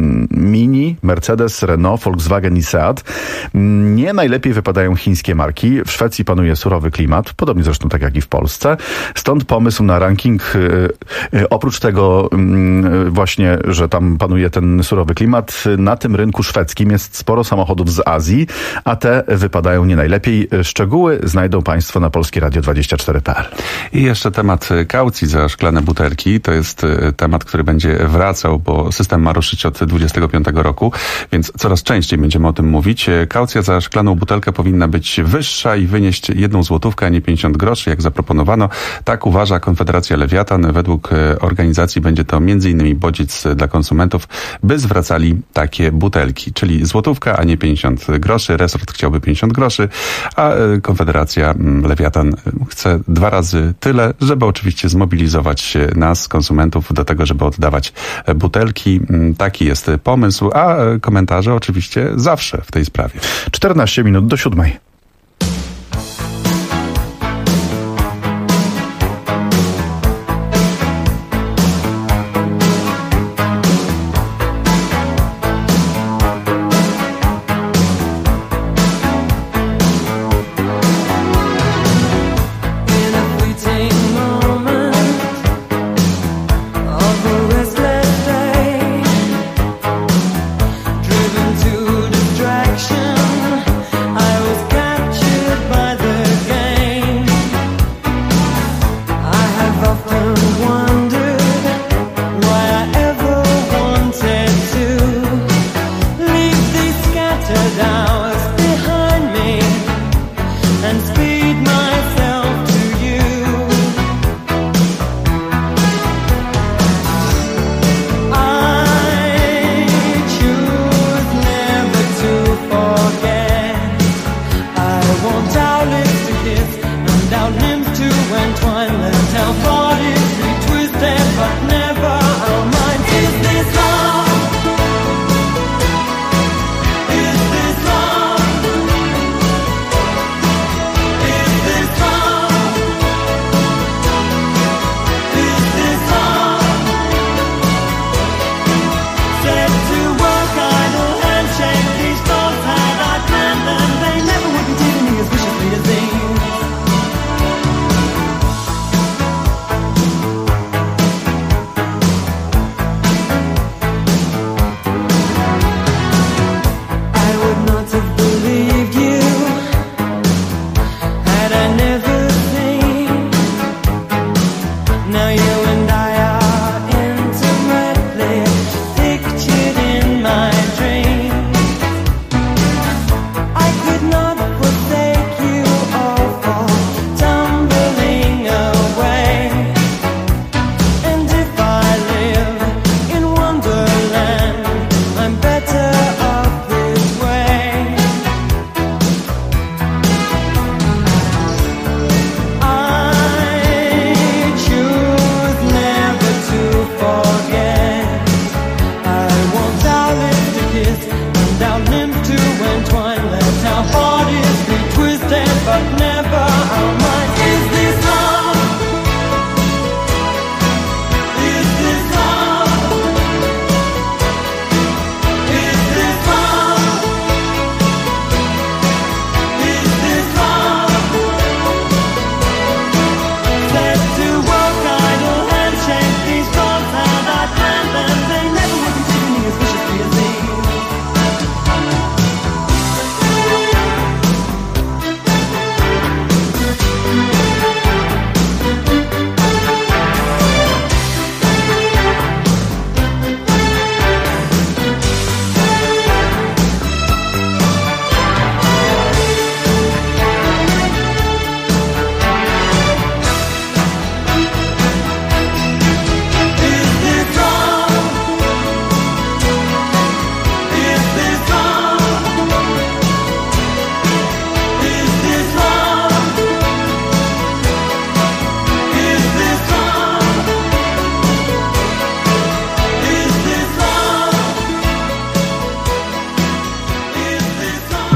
Mini, Mercedes, Renault, Volkswagen i Seat. Nie najlepiej wypadają chińskie marki. W Szwecji panuje surowy klimat, podobnie zresztą tak jak i w Polsce. Stąd pomysł na ranking. Oprócz tego właśnie, że tam panuje ten surowy klimat, na tym rynku szwedzkim jest sporo samochodów z Azji, a te wypadają nie najlepiej. Szczegóły znajdą Państwo na Polskie Radio 24.pl. I jeszcze temat kaucji za szklane butelki. To jest temat, który będzie wracał, bo system ma ruszyć od 25 roku, więc coraz częściej będziemy o tym mówić. Kaucja za szklaną butelkę powinna być wyższa i wynieść 1 złotówkę, a nie 50 groszy, jak zaproponowano. Tak uważa Konfederacja Lewiatan. Według organizacji będzie to m.in. bodziec dla konsumentów, by zwracali takie butelki, czyli złotówka, a nie 50 groszy. Resort chciałby 50 groszy, a Konfederacja Lewiatan chce 2 razy tyle, żeby oczywiście zmobilizować nas, konsumentów, do tego, żeby oddawać butelki. Taki jest pomysł, a komentarze oczywiście zawsze w tej sprawie. 14 minut do 7. I was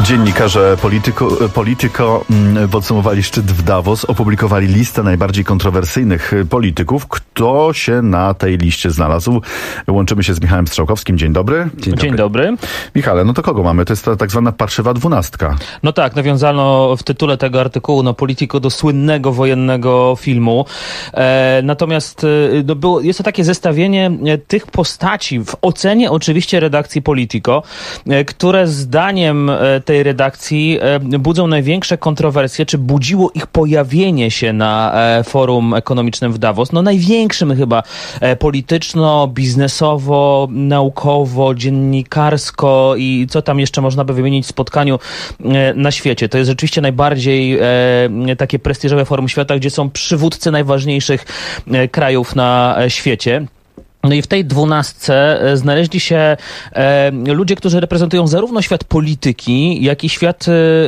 Dziennikarze Politico podsumowali szczyt w Davos, opublikowali listę najbardziej kontrowersyjnych polityków. Kto się na tej liście znalazł? Łączymy się z Michałem Strzałkowskim. Dzień dobry. Dzień dobry. Michale, no to kogo mamy? To jest ta tak zwana parszywa 12. No tak, nawiązano w tytule tego artykułu na Politico do słynnego wojennego filmu. Natomiast jest to takie zestawienie tych postaci w ocenie oczywiście redakcji Politico, które zdaniem tej redakcji budzą największe kontrowersje, czy budziło ich pojawienie się na forum ekonomicznym w Davos. No największym chyba polityczno, biznesowo, naukowo, dziennikarsko i co tam jeszcze można by wymienić spotkaniu na świecie. To jest rzeczywiście najbardziej takie prestiżowe forum świata, gdzie są przywódcy najważniejszych krajów na świecie. No i w tej 12 znaleźli się ludzie, którzy reprezentują zarówno świat polityki, jak i świat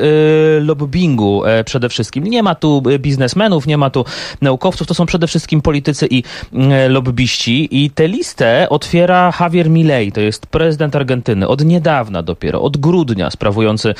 lobbingu przede wszystkim. Nie ma tu biznesmenów, nie ma tu naukowców, to są przede wszystkim politycy i lobbyści. I tę listę otwiera Javier Milei, to jest prezydent Argentyny, od niedawna dopiero, od grudnia sprawujący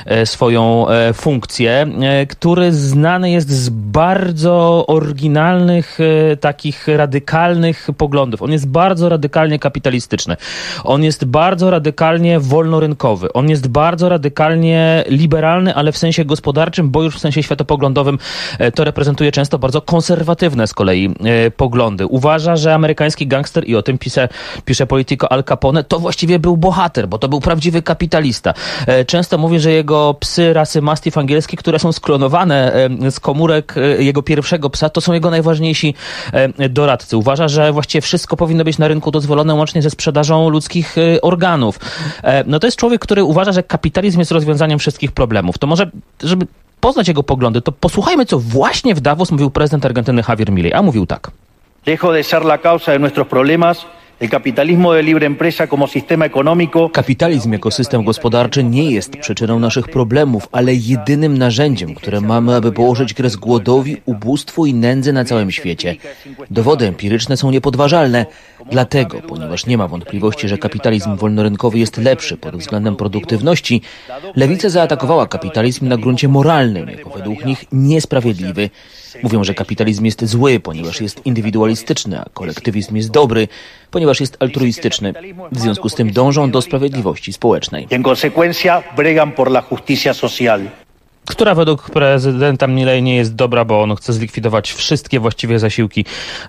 swoją funkcję, który znany jest z bardzo oryginalnych, takich radykalnych poglądów. On jest bardzo radykalnie kapitalistyczny. On jest bardzo radykalnie wolnorynkowy. On jest bardzo radykalnie liberalny, ale w sensie gospodarczym, bo już w sensie światopoglądowym to reprezentuje często bardzo konserwatywne z kolei poglądy. Uważa, że amerykański gangster, i o tym pisze Politico, Al Capone, to właściwie był bohater, bo to był prawdziwy kapitalista. Często mówi, że jego psy rasy mastiff angielskie, które są sklonowane z komórek jego pierwszego psa, to są jego najważniejsi doradcy. Uważa, że właściwie wszystko powinno być na rynku dozwolone łącznie ze sprzedażą ludzkich organów. No to jest człowiek, który uważa, że kapitalizm jest rozwiązaniem wszystkich problemów. To może, żeby poznać jego poglądy, to posłuchajmy, co właśnie w Davos mówił prezydent Argentyny Javier Milei. A mówił tak. Dejo de ser la causa de nuestros problemas. El capitalismo de libre empresa como sistema económico. Kapitalizm jako system gospodarczy nie jest przyczyną naszych problemów, ale jedynym narzędziem, które mamy, aby położyć kres głodowi, ubóstwu i nędzy na całym świecie. Dowody empiryczne są niepodważalne. Dlatego, ponieważ nie ma wątpliwości, że kapitalizm wolnorynkowy jest lepszy pod względem produktywności, lewica zaatakowała kapitalizm na gruncie moralnym, jako według nich niesprawiedliwy. Mówią, że kapitalizm jest zły, ponieważ jest indywidualistyczny, a kolektywizm jest dobry, ponieważ jest altruistyczny. W związku z tym dążą do sprawiedliwości społecznej. En consecuencia, bregan por la justicia social. Która według prezydenta Milei nie jest dobra, bo on chce zlikwidować wszystkie właściwie zasiłki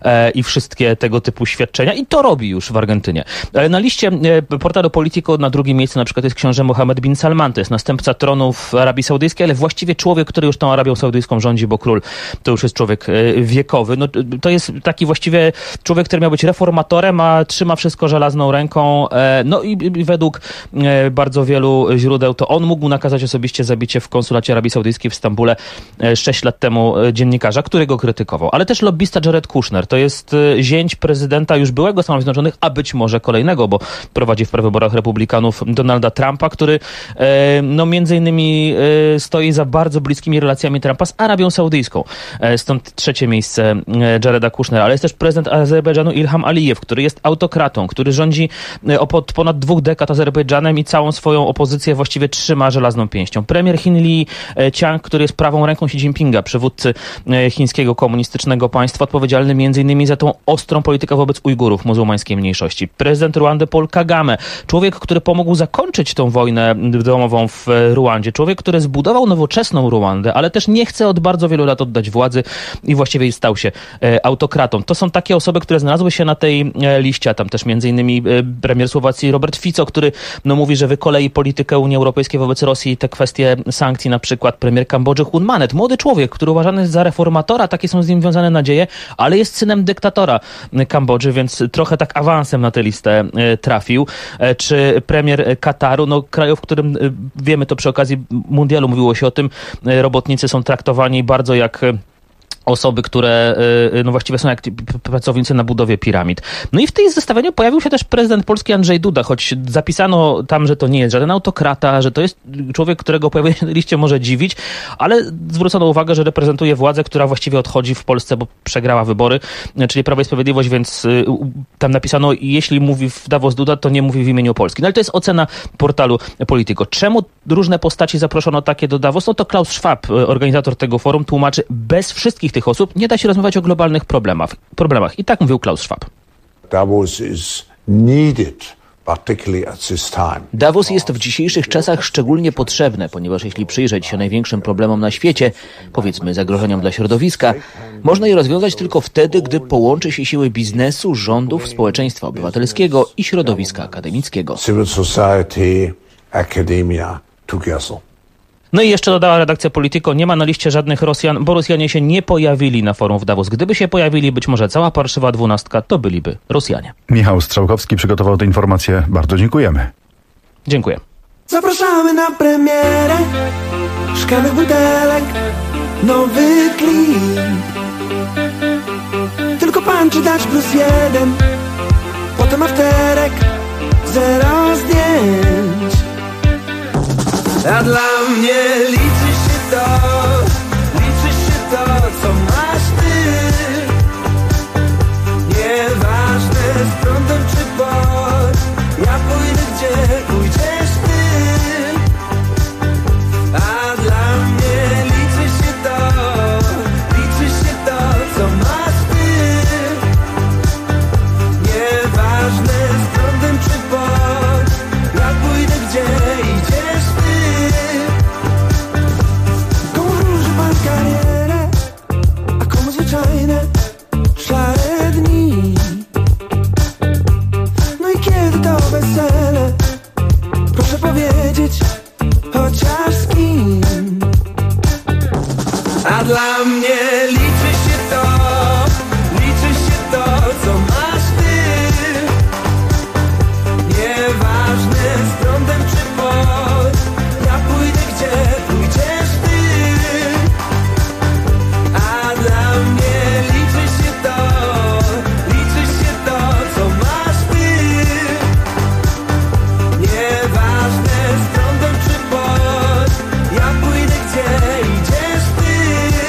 i wszystkie tego typu świadczenia i to robi już w Argentynie. Ale na liście portalu Politico na drugim miejscu na przykład jest książę Mohammed bin Salman, to jest następca tronu w Arabii Saudyjskiej, ale właściwie człowiek, który już tą Arabią Saudyjską rządzi, bo król to już jest człowiek wiekowy. No, to jest taki właściwie człowiek, który miał być reformatorem, a trzyma wszystko żelazną ręką. No i według bardzo wielu źródeł to on mógł nakazać osobiście zabicie w konsulacie Arabii Saudyjskiej w Stambule 6 lat temu dziennikarza, który go krytykował. Ale też lobbysta Jared Kushner, to jest zięć prezydenta już byłego Stanów Zjednoczonych, a być może kolejnego, bo prowadzi w prawyborach republikanów Donalda Trumpa, który no między innymi stoi za bardzo bliskimi relacjami Trumpa z Arabią Saudyjską. Stąd trzecie miejsce Jareda Kushnera. Ale jest też prezydent Azerbejdżanu Ilham Alijew, który jest autokratą, który rządzi od ponad 2 dekad Azerbejdżanem i całą swoją opozycję właściwie trzyma żelazną pięścią. Premier Chin Li Qiang, który jest prawą ręką Xi Jinpinga, przywódcy chińskiego komunistycznego państwa, odpowiedzialny m.in. za tą ostrą politykę wobec Ujgurów, muzułmańskiej mniejszości. Prezydent Ruandy Paul Kagame, człowiek, który pomógł zakończyć tą wojnę domową w Ruandzie. Człowiek, który zbudował nowoczesną Ruandę, ale też nie chce od bardzo wielu lat oddać władzy i właściwie stał się autokratą. To są takie osoby, które znalazły się na tej liście, a tam też m.in. premier Słowacji Robert Fico, który mówi, że wykolei politykę Unii Europejskiej wobec Rosji i te kwestie sankcji, na przykład premier Kambodży Hun Manet, młody człowiek, który uważany jest za reformatora, takie są z nim wiązane nadzieje, ale jest synem dyktatora Kambodży, więc trochę tak awansem na tę listę trafił. Czy premier Kataru, kraju, w którym wiemy to przy okazji mundialu mówiło się o tym, robotnicy są traktowani bardzo jak osoby, które no właściwie są jak pracownicy na budowie piramid. No i w tej zestawieniu pojawił się też prezydent Polski Andrzej Duda, choć zapisano tam, że to nie jest żaden autokrata, że to jest człowiek, którego pojawienie się na liście może dziwić, ale zwrócono uwagę, że reprezentuje władzę, która właściwie odchodzi w Polsce, bo przegrała wybory, czyli Prawo i Sprawiedliwość, więc tam napisano, jeśli mówi w Davos Duda, to nie mówi w imieniu Polski. No ale to jest ocena portalu Politico. Czemu różne postaci zaproszono takie do Davos? No to Klaus Schwab, organizator tego forum, tłumaczy, bez wszystkich tych osób nie da się rozmawiać o globalnych problemach. I tak mówił Klaus Schwab. Davos is needed. Davos jest w dzisiejszych czasach szczególnie potrzebne, ponieważ jeśli przyjrzeć się największym problemom na świecie, powiedzmy zagrożeniom dla środowiska, można je rozwiązać tylko wtedy, gdy połączy się siły biznesu, rządów, społeczeństwa obywatelskiego i środowiska akademickiego. Civil society, academia together. No i jeszcze dodała redakcja Politico, nie ma na liście żadnych Rosjan, bo Rosjanie się nie pojawili na forum w Davos. Gdyby się pojawili, być może cała parszywa 12, to byliby Rosjanie. Michał Strzałkowski przygotował tę informację. Bardzo dziękujemy. Dziękuję. Zapraszamy na premierę szklanych butelek, nowy klip. Tylko punch dać +1, potem afterek, 0 zdjęć. A dla mnie liczy się to, co masz ty. Nieważne z prądem czy pod, ja pójdę gdzie pójdziesz ty. A dla mnie liczy się to, co masz ty. Nieważne z prądem czy pod, ja pójdę gdzie idziesz ty. Karierę, a komu zwyczajne, szare dni. No i kiedy to wesele, proszę powiedzieć, chociaż z kim. A dla mnie liczy się to, co masz ty. Nieważne z prądem czy pod, ja pójdę gdzie pójdziesz ty. Dla mnie liczy się to, co masz ty. Nieważne z prądem czy pod, ja pójdę gdzie idziesz ty.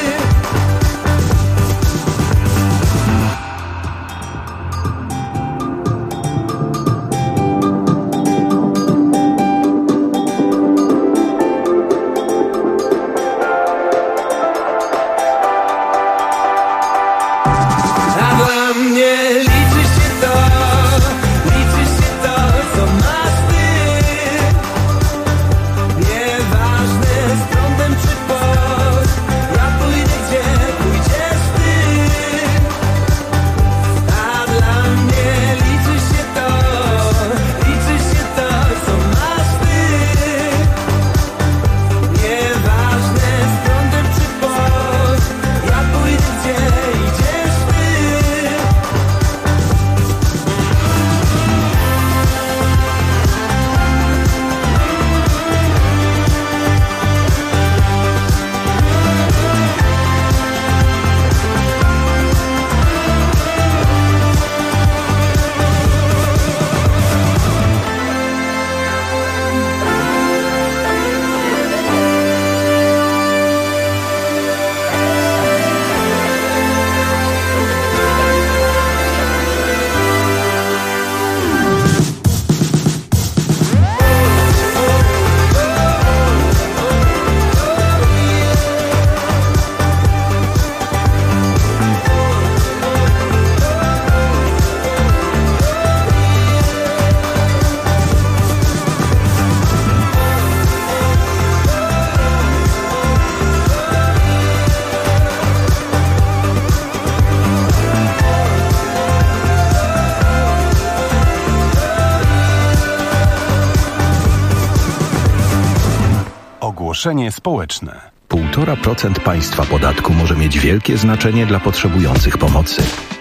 Ogłoszenie społeczne. 1,5% państwa podatku może mieć wielkie znaczenie dla potrzebujących pomocy.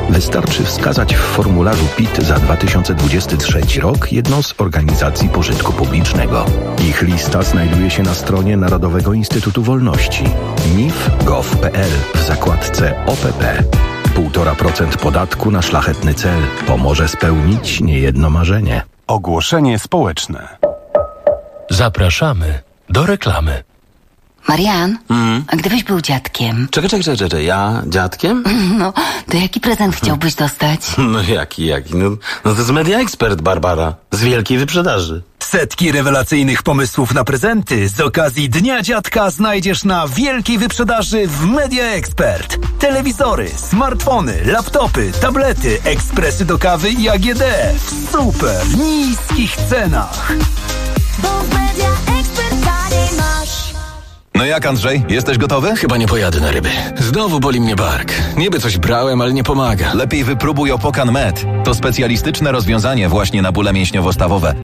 Wystarczy wskazać w formularzu PIT za 2023 rok jedną z organizacji pożytku publicznego. Ich lista znajduje się na stronie Narodowego Instytutu Wolności nif.gov.pl w zakładce OPP. 1,5% podatku na szlachetny cel pomoże spełnić niejedno marzenie. Ogłoszenie społeczne. Zapraszamy do reklamy. Marian, a gdybyś był dziadkiem? Czekaj, ja dziadkiem? No, to jaki prezent chciałbyś dostać? No jaki? No to jest Media Expert, Barbara. Z wielkiej wyprzedaży. Setki rewelacyjnych pomysłów na prezenty z okazji Dnia Dziadka znajdziesz na wielkiej wyprzedaży w Media Expert. Telewizory, smartfony, laptopy, tablety, ekspresy do kawy i AGD w super niskich cenach. Bo w Media Expert taniej masz. No jak, Andrzej? Jesteś gotowy? Chyba nie pojadę na ryby. Znowu boli mnie bark. Niby coś brałem, ale nie pomaga. Lepiej wypróbuj Opokan Med. To specjalistyczne rozwiązanie właśnie na bóle mięśniowo-stawowe.